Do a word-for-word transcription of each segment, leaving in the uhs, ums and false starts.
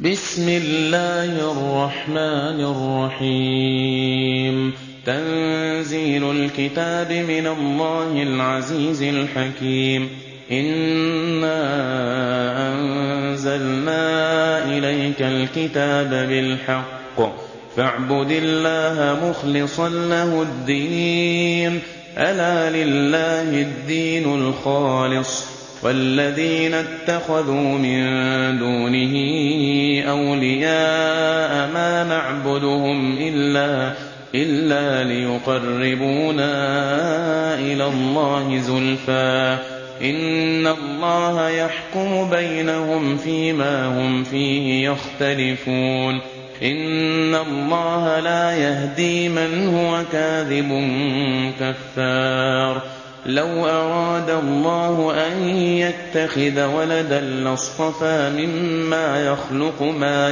بسم الله الرحمن الرحيم تنزيل الكتاب من الله العزيز الحكيم إنا أنزلنا إليك الكتاب بالحق فاعبد الله مخلصا له الدين ألا لله الدين الخالص والذين اتخذوا من دونه أولياء ما نعبدهم إلا, إلا ليقربونا إلى الله زلفى إن الله يحكم بينهم فيما هم فيه يختلفون إن الله لا يهدي من هو كاذب كفار لو أراد الله أن يتخذ ولدا لاصطفى مما يخلق ما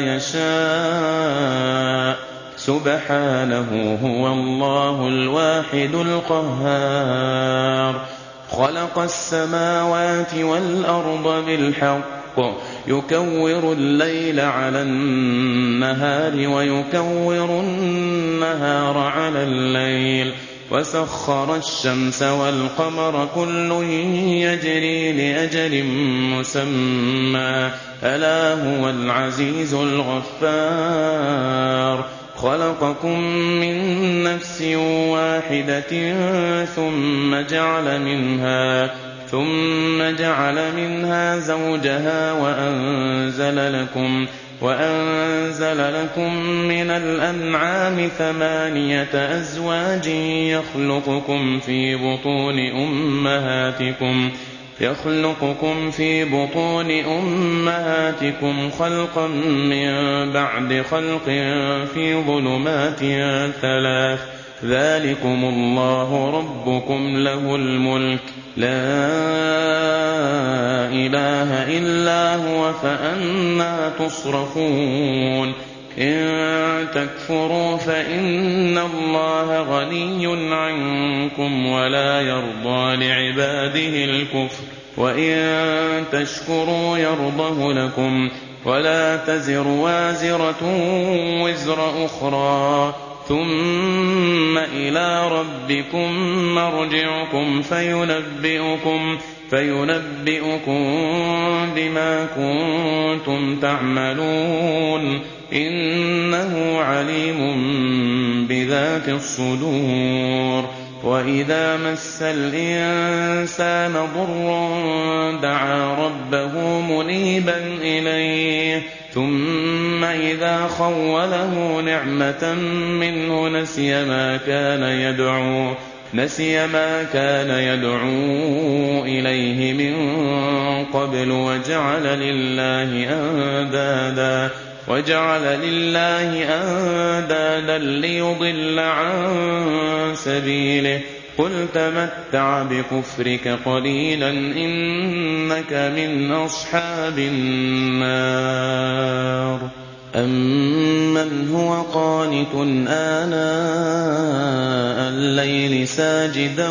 يشاء سبحانه هو الله الواحد القهار خلق السماوات والأرض بالحق يكور الليل على النهار ويكور النهار على الليل وسخر الشمس والقمر كل يجري لأجل مسمى ألا هو العزيز الغفار خلقكم من نفس واحدة ثم جعل منها ثم جعل منها زوجها وأنزل لكم وأنزل لكم من الأنعام ثمانية أزواج يخلقكم في بطون أمهاتكم يخلقكم في بطون أمهاتكم خلقا من بعد خلق في ظلمات ثلاث ذلكم الله ربكم له الملك لا إله إلا هو فأنى تصرفون إن تكفروا فإن الله غني عنكم ولا يرضى لعباده الكفر وإن تشكروا يرضه لكم ولا تزر وازرة وزر أخرى ثم إلى ربكم مرجعكم فينبئكم فينبئكم بما كنتم تعملون إنه عليم بذات الصدور وإذا مس الإنسان ضر دعا ربه منيبا إليه ثم إذا خوله نعمة منه نسي ما كان يدعو نسي ما كان يدعو إليه من قبل وجعل لله أندادا وجعل لله أندادا ليضل عن سبيله قل تمتع بكفرك قليلا إنك من أصحاب النار أمن هو قانت آناء الليل ساجدا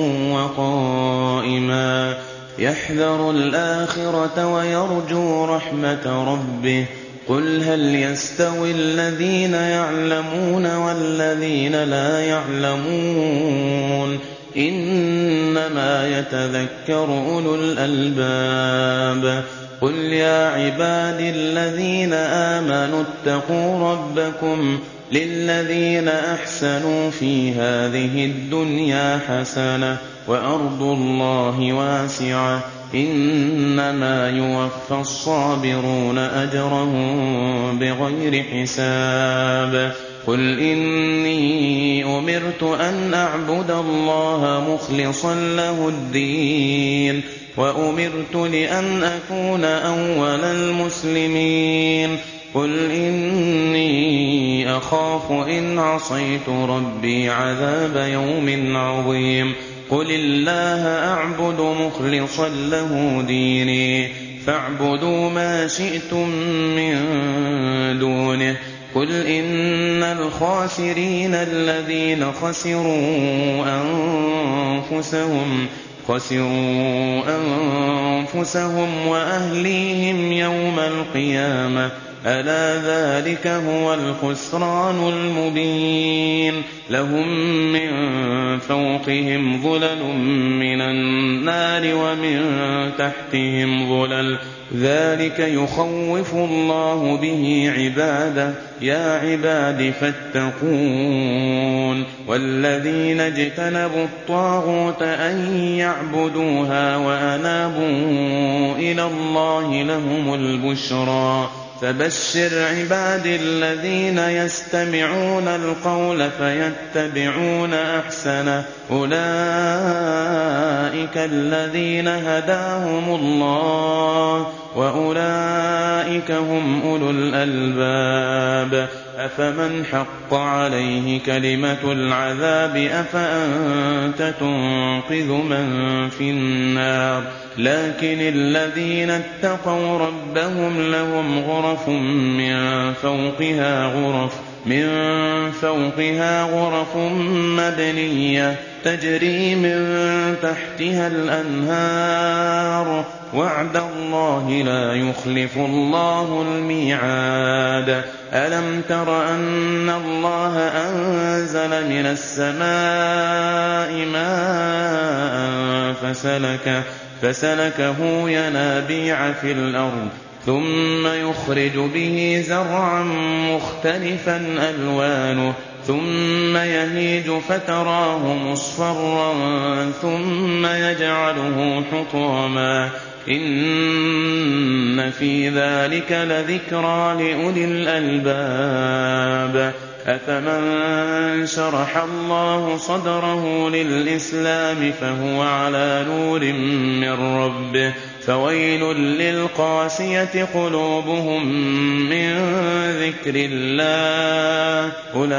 وقائما يحذر الآخرة ويرجو رحمة ربه قل هل يستوي الذين يعلمون والذين لا يعلمون إنما يتذكر أولو الألباب قل يا عبادي الذين آمنوا اتقوا ربكم للذين أحسنوا في هذه الدنيا حسنة وأرض الله واسعة إنما يوفى الصابرون أجرهم بغير حساب قل إني أمرت أن أعبد الله مخلصا له الدين وأمرت لأن أكون أول المسلمين قل إني أخاف إن عصيت ربي عذاب يوم عظيم قل الله أعبد مخلصا له ديني فاعبدوا ما شئتم من دونه قل إن الخاسرين الذين خسروا أنفسهم خسروا أنفسهم وأهليهم يوم القيامة ألا ذلك هو الخسران المبين لهم من فوقهم ظلل من النار ومن تحتهم ظلل ذلك يخوف الله به عباده يا عباد فاتقون والذين اجتنبوا الطاغوت أن يعبدوها وأنابوا إلى الله لهم البشرى فبشر عباد الذين يستمعون القول فيتبعون أحسنه أولئك الذين هداهم الله وأولئك هم أولو الألباب أفمن حق عليه كلمة العذاب أفأنت تنقذ من في النار لكن الذين اتقوا ربهم لهم غرف من فوقها غرف من فوقها غرف مبنية تجري من تحتها الأنهار وعد الله لا يخلف الله الميعاد ألم تر أن الله أنزل من السماء ماء فسلكه فسلكه ينابيع في الأرض ثم يخرج به زرعا مختلفا ألوانه ثم يهيج فتراه مصفرا ثم يجعله حطاما إن في ذلك لذكرى لأولي الألباب أفمن شرح الله صدره للإسلام فهو على نور من ربه فويل للقاسية قلوبهم من ذكر الله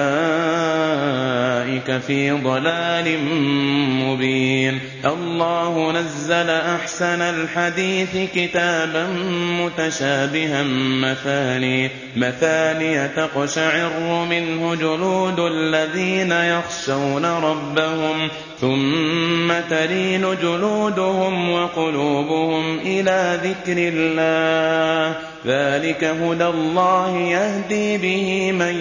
أولئك في ضلال مبين الله نزل أحسن الحديث كتابا متشابها مثاني مثاني تقشعر منه جلود الذين يخشون ربهم ثم تلين جلودهم وقلوبهم إلى ذكر الله ذلك هدى الله يهدي به من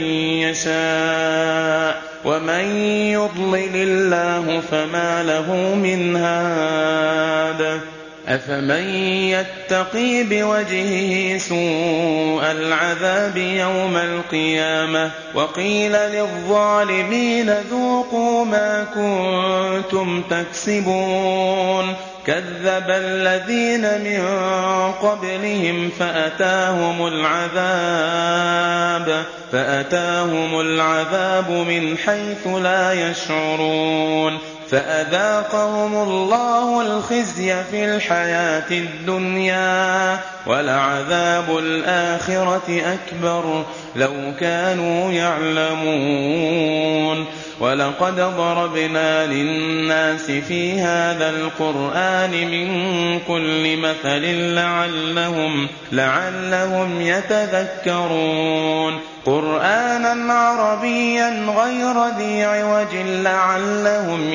يشاء ومن يضلل الله فما له من هاد أفمن يتقي بوجهه سوء العذاب يوم القيامة وقيل للظالمين ذوقوا ما كنتم تكسبون كذب الذين من قبلهم فأتاهم العذاب فأتاهم العذاب من حيث لا يشعرون فأذاقهم الله الخزي في الحياة الدنيا ولعذاب الآخرة أكبر لو كانوا يعلمون ولقد ضربنا للناس في هذا القرآن من كل مثل لعلهم, لعلهم يتذكرون قرآنا عربيا غير ذي عوج لعلهم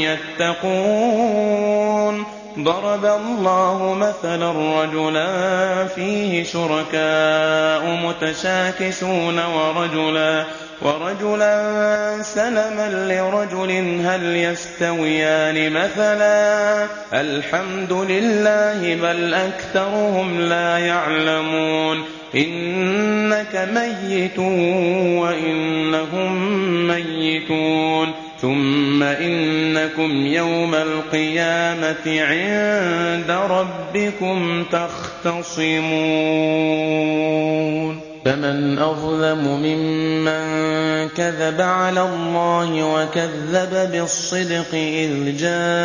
يتقون ضرب الله مثلا رجلا فيه شركاء متشاكسون ورجلا ورجلا سلما لرجل هل يستويان مثلا الحمد لله بل أكثرهم لا يعلمون إنك ميت وإنهم ميتون ثم إنكم يوم القيامة عند ربكم تختصمون فمن أظلم ممن كذب على الله وكذب بالصدق إذ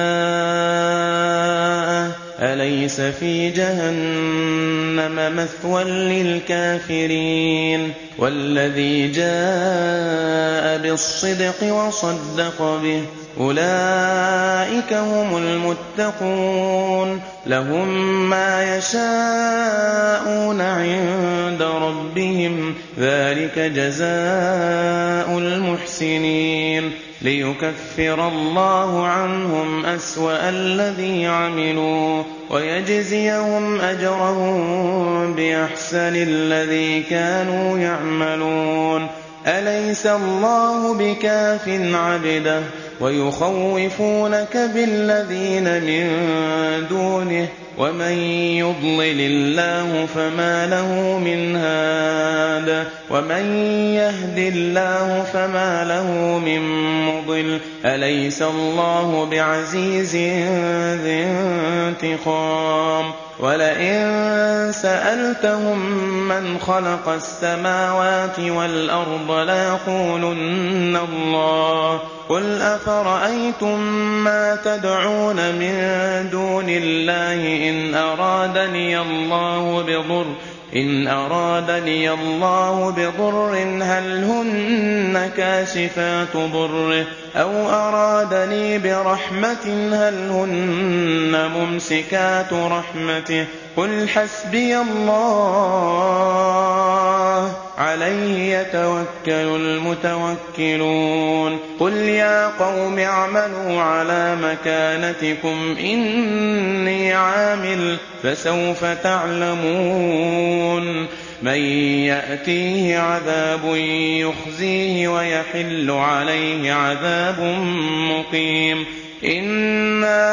جاءه أليس في جهنم مثوى للكافرين والذي جاء بالصدق وصدق به أولئك هم المتقون لهم ما يشاءون عند ربهم ذلك جزاء المحسنين ليكفر الله عنهم أسوأ الذي عملوا ويجزيهم أجرهم بأحسن الذي كانوا يعملون أليس الله بكاف عبده ويخوفونك بالذين من دونه ومن يضلل الله فما له من هاد ومن يهد الله فما له من مضل أليس الله بعزيز ذي انتقام ولئن سألتهم من خلق السماوات والأرض ليقولن الله قل أفرأيتم ما تدعون من دون الله إن أرادني الله بضر إن أرادني الله بضر هل هن كاشفات ضره أو أرادني برحمة هل هن ممسكات رحمته قل حسبي الله عليه يتوكل المتوكلون قل يا قوم اعملوا على مكانتكم إني عامل فسوف تعلمون من يأتيه عذاب يخزيه ويحل عليه عذاب مقيم إنا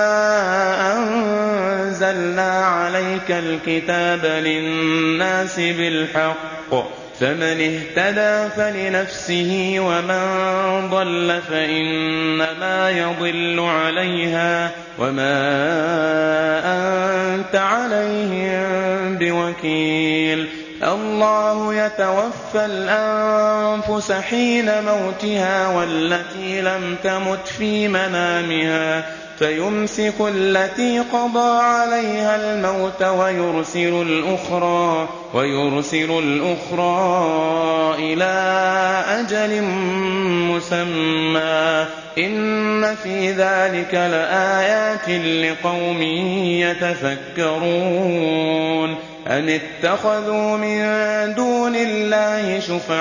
أنزلنا عليك الكتاب للناس بالحق فمن اهتدى فلنفسه ومن ضل فإنما يضل عليها وما أنت عليهم بوكيل الله يتوفى الأنفس حين موتها والتي لم تمت في منامها فيمسك التي قضى عليها الموت ويرسل الأخرى ويرسل الأخرى إلى أجل مسمى إن في ذلك لآيات لقوم يتفكرون أم اتخذوا من دون الله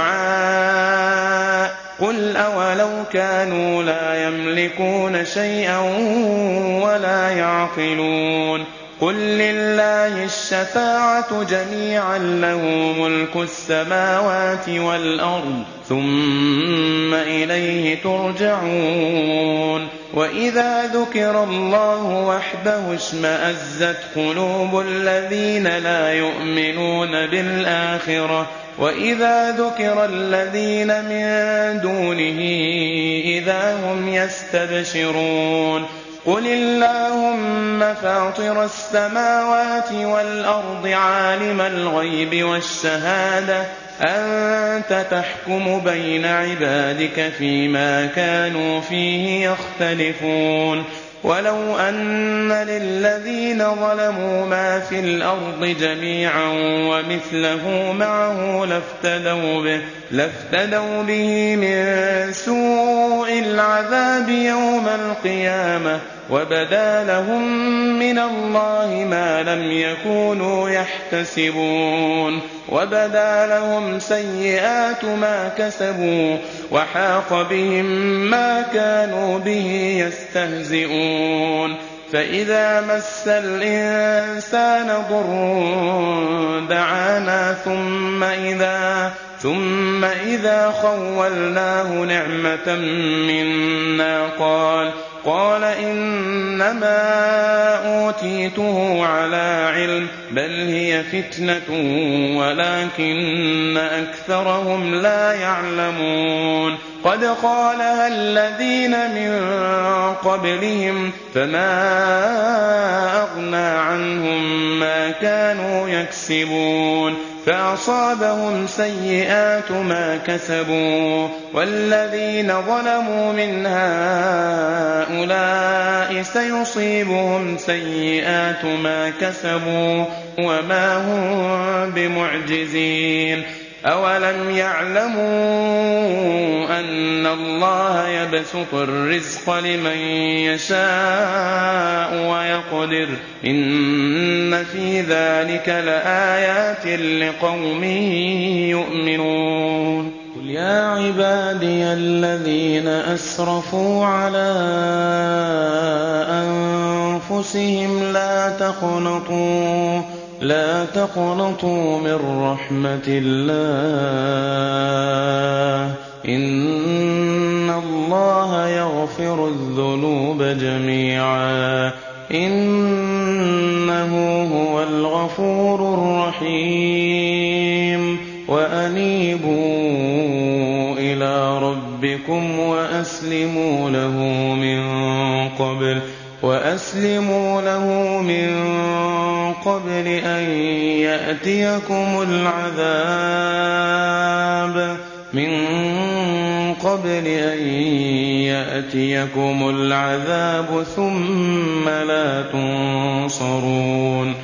شفعاء قل أولو كانوا لا يملكون شيئا ولا يعقلون قل لله الشفاعة جميعا له ملك السماوات والأرض ثم إليه ترجعون وإذا ذكر الله وحده اشمأزت قلوب الذين لا يؤمنون بالآخرة وإذا ذكر الذين من دونه إذا هم يستبشرون قل اللهم فاطر السماوات والأرض عالم الغيب والشهادة أنت تحكم بين عبادك فيما كانوا فيه يختلفون ولو أن للذين ظلموا ما في الأرض جميعا ومثله معه لافتدوا به, لافتدوا به من سوء العذاب يوم القيامة وبدا لهم من الله ما لم يكونوا يحتسبون وبدا لهم سيئات ما كسبوا وحاق بهم ما كانوا به يستهزئون فإذا مس الإنسان ضر دعانا ثم إذا ثم إذا خولناه نعمة منا قال قال إنما أوتيته على علم بل هي فتنة ولكن أكثرهم لا يعلمون قد قالها الذين من قبلهم فما أغنى عنهم ما كانوا يكسبون فأصابهم سيئات ما كسبوا والذين ظلموا من هؤلاء سيصيبهم سيئات ما كسبوا وما هم بمعجزين أولم يعلموا أن الله يبسط الرزق لمن يشاء ويقدر إن في ذلك لآيات لقوم يؤمنون قل يا عبادي الذين أسرفوا على أنفسهم لا تقنطوا لا تقنطوا من رحمة الله إن الله يغفر الذنوب جميعا إنه هو الغفور الرحيم وأنيبوا إلى ربكم وأسلموا له من قبل وأسلموا له من قبل أن يأتيكم العذاب من قبل أن يأتيكم العذاب ثم لا تنصرون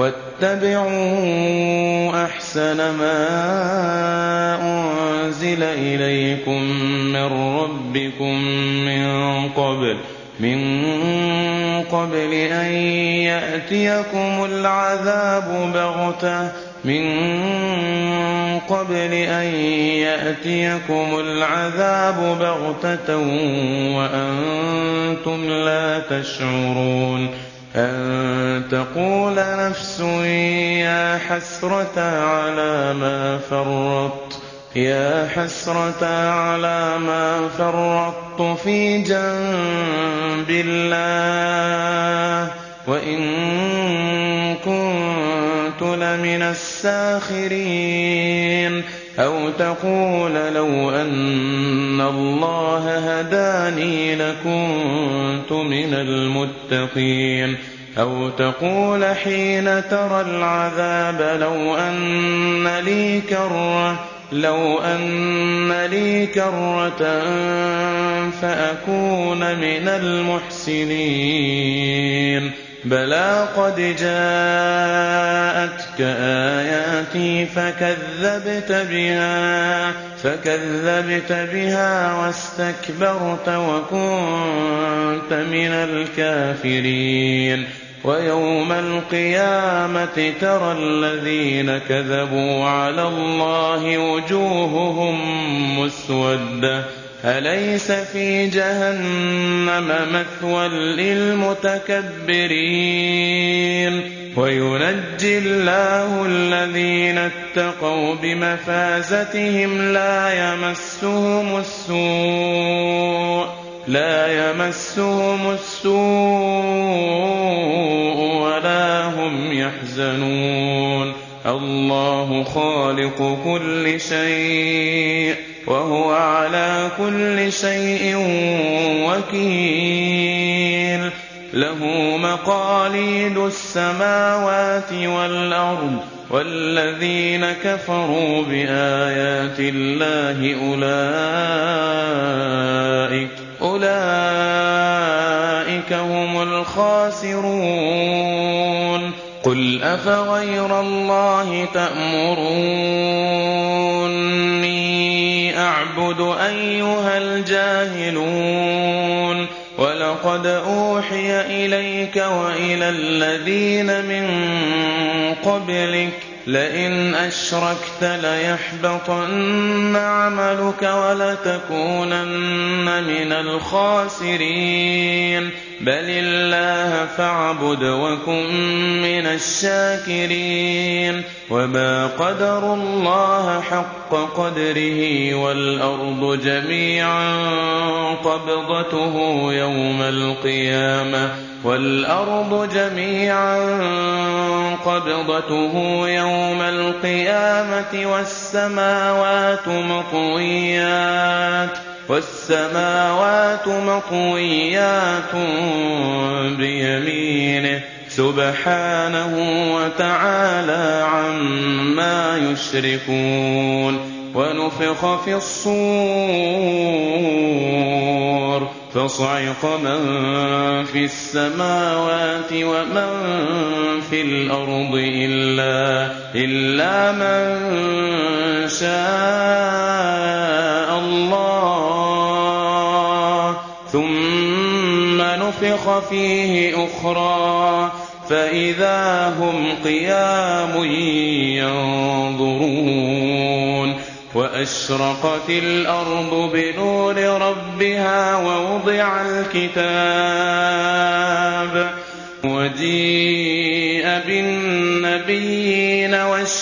واتبعوا أحسن ما أنزل إليكم من ربكم من قبل من قبل أن يأتيكم العذاب بغتة من قبل أن يأتيكم العذاب بغتة وأنتم لا تشعرون أن تقول نفس يا حسرة على ما فرطت يا حسرة على ما فرطت في جنب الله وإن كنت لمن الساخرين أو تقول لو أن الله هداني لكنت من المتقين أو تقول حين ترى العذاب لو أن لي كرة لو أن لي كرة فأكون من المحسنين بلى قد جاءتك آياتي فكذبت بها فكذبت بها واستكبرت وكنت من الكافرين ويوم القيامة ترى الذين كذبوا على الله وجوههم مسودة أليس في جهنم مثوى للمتكبرين وينجي الله الذين اتقوا بمفازتهم لا يمسهم السوء لا يمسهم السوء ولا هم يحزنون الله خالق كل شيء وهو على كل شيء وكيل له مقاليد السماوات والأرض والذين كفروا بآيات الله أولئك أولئك هم الخاسرون قل أفغير الله تأمروني أعبد أيها الجاهلون ولقد أوحي إليك وإلى الذين من قبلك لئن أشركت ليحبطن عملك ولتكونن من الخاسرين بل الله فاعبد وكن من الشاكرين وما قدروا الله حق قدره والأرض جميعا قبضته يوم القيامة والأرض جميعا قبضته يوم القيامة والسماوات مطويات والسماوات مطويات بيمينه سبحانه وتعالى عما يشركون ونفخ في الصور فصعق من في السماوات ومن في الأرض إلا, إلا من شاء الله ثم نفخ فيه أخرى فإذا هم قيام ينظرون وأشرقت الأرض بنور ربها ووضع الكتاب وجيء بالنبيين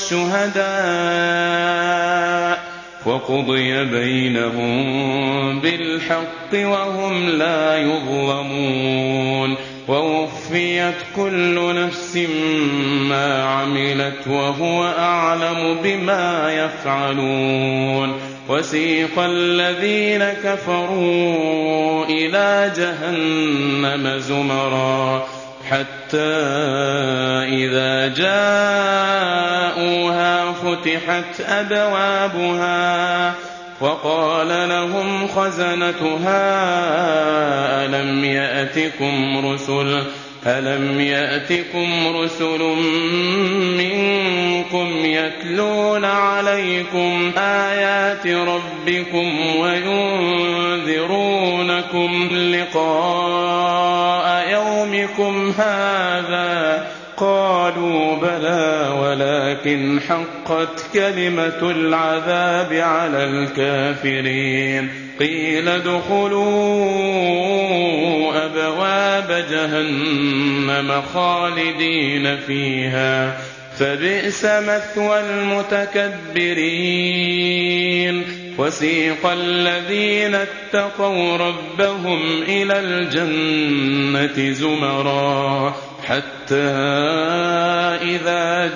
والشهداء وقضي بينهم بالحق وهم لا يظلمون ووفيت كل نفس ما عملت وهو أعلم بما يفعلون وسيق الذين كفروا إلى جهنم زمرا حتى إذا جاءوها فتحت أبوابها وقال لهم خزنتها ألم يأتكم رسل ألم يأتكم رسل منكم يتلون عليكم آيات ربكم وينذرونكم لقاء يومكم هذا قالوا بلى ولكن حقت كلمة العذاب على الكافرين قيل ادخلوا أبواب جهنم خالدين فيها فبئس مثوى المتكبرين وسيق الذين اتقوا ربهم إلى الجنة زمرا حتى إذا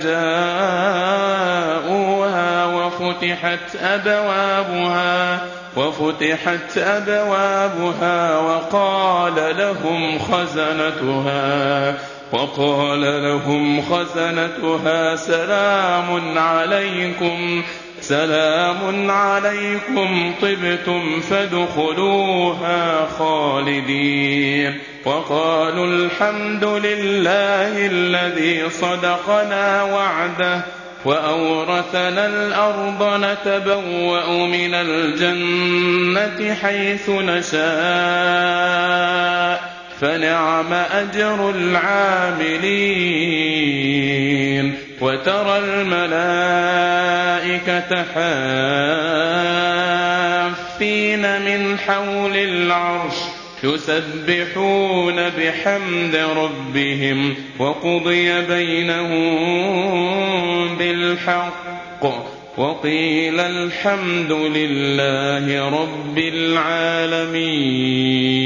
جاءوها وفتحت أبوابها وفتحت أبوابها وقال لهم خزنتها وقال لهم خزنتها سلام عليكم سلام عليكم طبتم فادخلوها خالدين وقالوا الحمد لله الذي صدقنا وعده وأورثنا الأرض نتبوأ من الجنة حيث نشاء فنعم أجر العاملين وترى الملائكة حافين من حول العرش يسبحون بحمد ربهم وقضي بينهم بالحق وقيل الحمد لله رب العالمين.